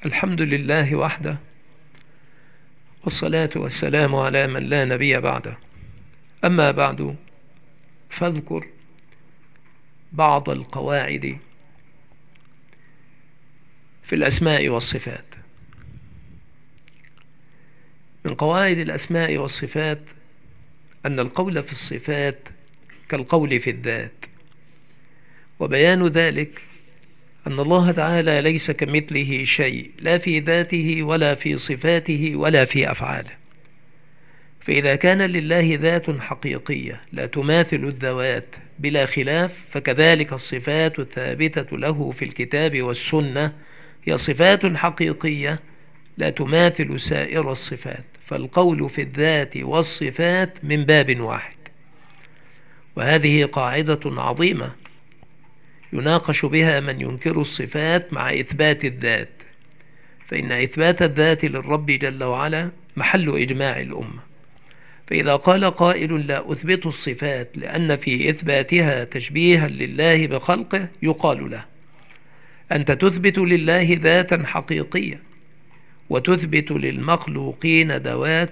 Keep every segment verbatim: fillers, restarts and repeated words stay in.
الحمد لله وحده، والصلاة والسلام على من لا نبي بعده. أما بعد، فاذكر بعض القواعد في الأسماء والصفات. من قواعد الأسماء والصفات أن القول في الصفات كالقول في الذات، وبيان ذلك أن الله تعالى ليس كمثله شيء، لا في ذاته ولا في صفاته ولا في أفعاله. فإذا كان لله ذات حقيقية لا تماثل الذوات بلا خلاف، فكذلك الصفات الثابتة له في الكتاب والسنة هي صفات حقيقية لا تماثل سائر الصفات، فالقول في الذات والصفات من باب واحد. وهذه قاعدة عظيمة يناقش بها من ينكر الصفات مع إثبات الذات، فإن إثبات الذات للرب جل وعلا محل إجماع الأمة. فإذا قال قائل لا أثبت الصفات لأن في إثباتها تشبيها لله بخلقه، يقال له أنت تثبت لله ذاتا حقيقية وتثبت للمخلوقين ذوات،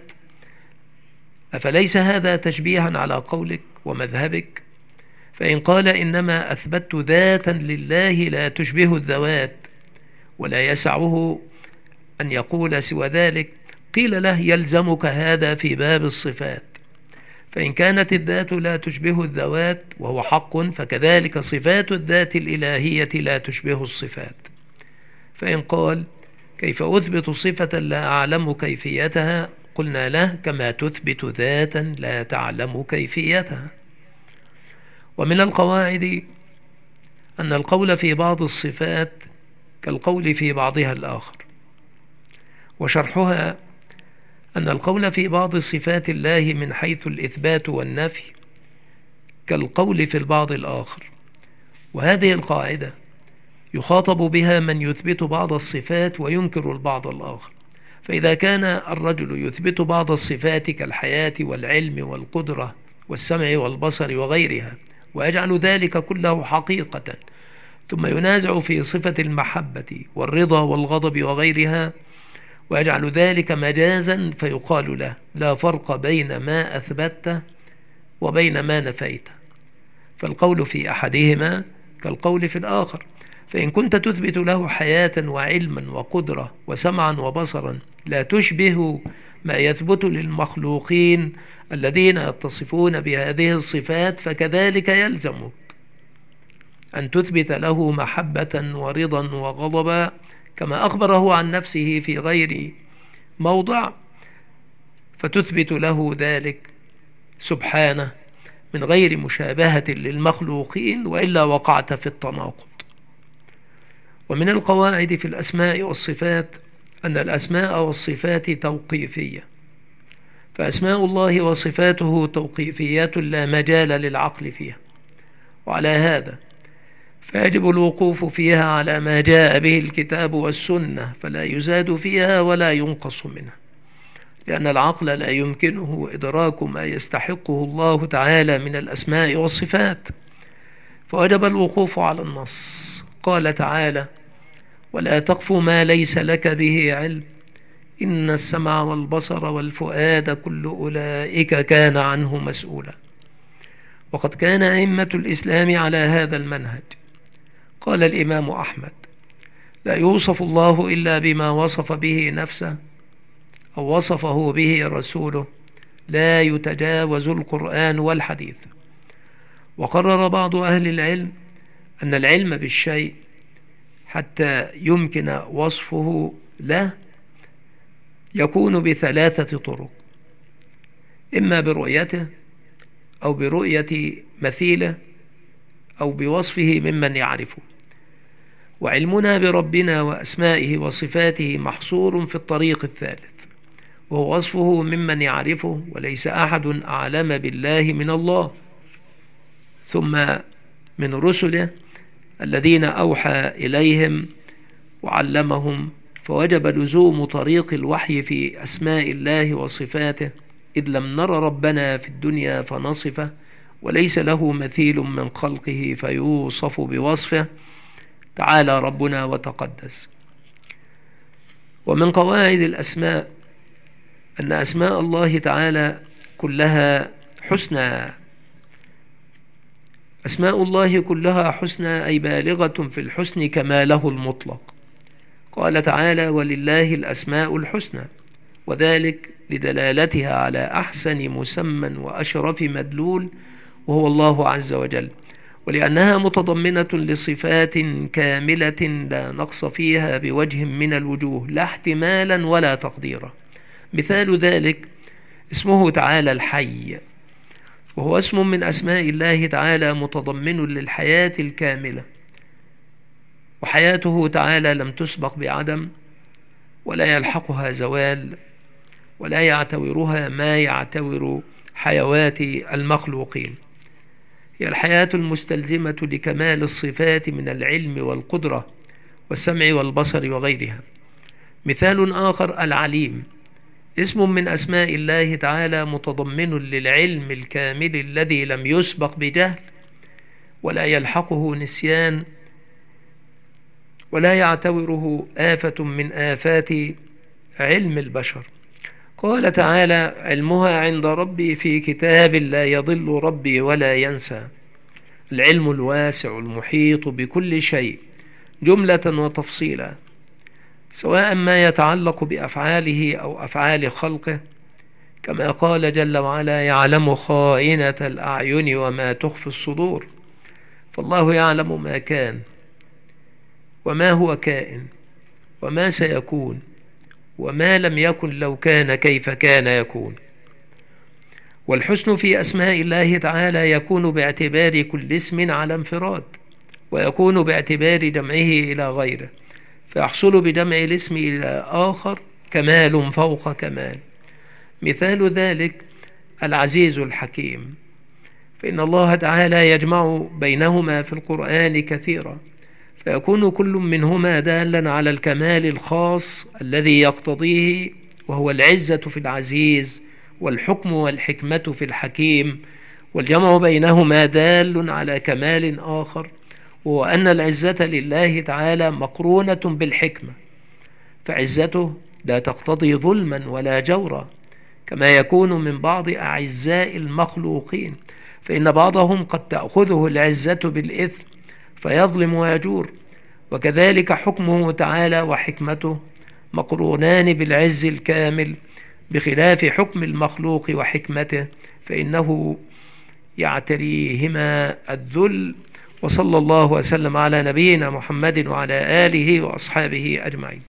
أفليس هذا تشبيها على قولك ومذهبك؟ فإن قال إنما أثبت ذاتا لله لا تشبه الذوات ولا يسعه أن يقول سوى ذلك، قيل له يلزمك هذا في باب الصفات، فإن كانت الذات لا تشبه الذوات وهو حق، فكذلك صفات الذات الإلهية لا تشبه الصفات. فإن قال كيف أثبت صفة لا أعلم كيفيتها، قلنا له كما تثبت ذاتا لا تعلم كيفيتها. ومن القواعد أن القول في بعض الصفات كالقول في بعضها الآخر، وشرحها أن القول في بعض صفات الله من حيث الإثبات والنفي كالقول في البعض الآخر. وهذه القاعدة يخاطب بها من يثبت بعض الصفات وينكر البعض الآخر. فإذا كان الرجل يثبت بعض الصفات كالحياة والعلم والقدرة والسمع والبصر وغيرها ويجعل ذلك كله حقيقة، ثم ينازع في صفة المحبة والرضا والغضب وغيرها ويجعل ذلك مجازا، فيقال له لا فرق بين ما أثبته وبين ما نفيته، فالقول في أحدهما كالقول في الآخر. فإن كنت تثبت له حياة وعلما وقدرة وسمعا وبصرا لا تشبه ما يثبت للمخلوقين الذين يتصفون بهذه الصفات، فكذلك يلزمك أن تثبت له محبة ورضا وغضبا كما أخبره عن نفسه في غير موضع، فتثبت له ذلك سبحانه من غير مشابهة للمخلوقين، وإلا وقعت في التناقض. ومن القواعد في الأسماء والصفات أن الأسماء والصفات توقيفية، فأسماء الله وصفاته توقيفيات لا مجال للعقل فيها، وعلى هذا فيجب الوقوف فيها على ما جاء به الكتاب والسنة، فلا يزاد فيها ولا ينقص منها، لأن العقل لا يمكنه إدراك ما يستحقه الله تعالى من الأسماء والصفات، فوجب الوقوف على النص. قال تعالى ولا تقف ما ليس لك به علم إن السمع والبصر والفؤاد كل أولئك كان عنه مسؤولا. وقد كان أئمة الإسلام على هذا المنهج. قال الإمام أحمد لا يوصف الله إلا بما وصف به نفسه أو وصفه به رسوله، لا يتجاوز القرآن والحديث. وقرر بعض أهل العلم أن العلم بالشيء حتى يمكن وصفه له يكون بثلاثة طرق، إما برؤيته أو برؤية مثيله أو بوصفه ممن يعرفه. وعلمنا بربنا وأسمائه وصفاته محصور في الطريق الثالث، وهو وصفه ممن يعرفه، وليس أحد أعلم بالله من الله، ثم من رسله الذين أوحى إليهم وعلمهم، فوجب لزوم طريق الوحي في أسماء الله وصفاته، إذ لم نر ربنا في الدنيا فنصفه، وليس له مثيل من خلقه فيوصف بوصفه، تعالى ربنا وتقدس. ومن قواعد الأسماء أن أسماء الله تعالى كلها حسنى. أسماء الله كلها حسنى أي بالغة في الحسن كماله المطلق. قال تعالى: ولله الأسماء الحسنى، وذلك لدلالتها على أحسن مسمى وأشرف مدلول وهو الله عز وجل، ولأنها متضمنة لصفات كاملة لا نقص فيها بوجه من الوجوه، لا احتمالا ولا تقديرا. مثال ذلك اسمه تعالى الحي، وهو اسم من أسماء الله تعالى متضمن للحياة الكاملة، وحياته تعالى لم تسبق بعدم، ولا يلحقها زوال، ولا يعتورها ما يعتور حيوات المخلوقين. هي الحياة المستلزمة لكمال الصفات من العلم والقدرة والسمع والبصر وغيرها. مثال آخر العليم، اسم من أسماء الله تعالى متضمن للعلم الكامل الذي لم يسبق بجهل، ولا يلحقه نسيان، ولا يعتوره آفة من آفات علم البشر. قال تعالى: علمها عند ربي في كتاب لا يضل ربي ولا ينسى. العلم الواسع المحيط بكل شيء جملة وتفصيلا، سواء ما يتعلق بأفعاله أو أفعال خلقه، كما قال جل وعلا: يعلم خائنة الأعين وما تخفي الصدور. فالله يعلم ما كان وما هو كائن وما سيكون وما لم يكن لو كان كيف كان يكون. والحسن في أسماء الله تعالى يكون باعتبار كل اسم على انفراد، ويكون باعتبار جمعه إلى غيره، فيحصل بجمع الاسم إلى آخر كمال فوق كمال. مثال ذلك العزيز الحكيم، فإن الله تعالى يجمع بينهما في القرآن كثيرا، فيكون كل منهما دالا على الكمال الخاص الذي يقتضيه، وهو العزة في العزيز والحكم والحكمة في الحكيم. والجمع بينهما دال على كمال آخر، وهو أن العزة لله تعالى مقرونة بالحكمة، فعزته لا تقتضي ظلما ولا جورا، كما يكون من بعض أعزاء المخلوقين، فإن بعضهم قد تأخذه العزة بالإثم فيظلم ويجور. وكذلك حكمه تعالى وحكمته مقرونان بالعز الكامل، بخلاف حكم المخلوق وحكمته فإنه يعتريهما الذل. وصلى الله وسلم على نبينا محمد وعلى آله وأصحابه أجمعين.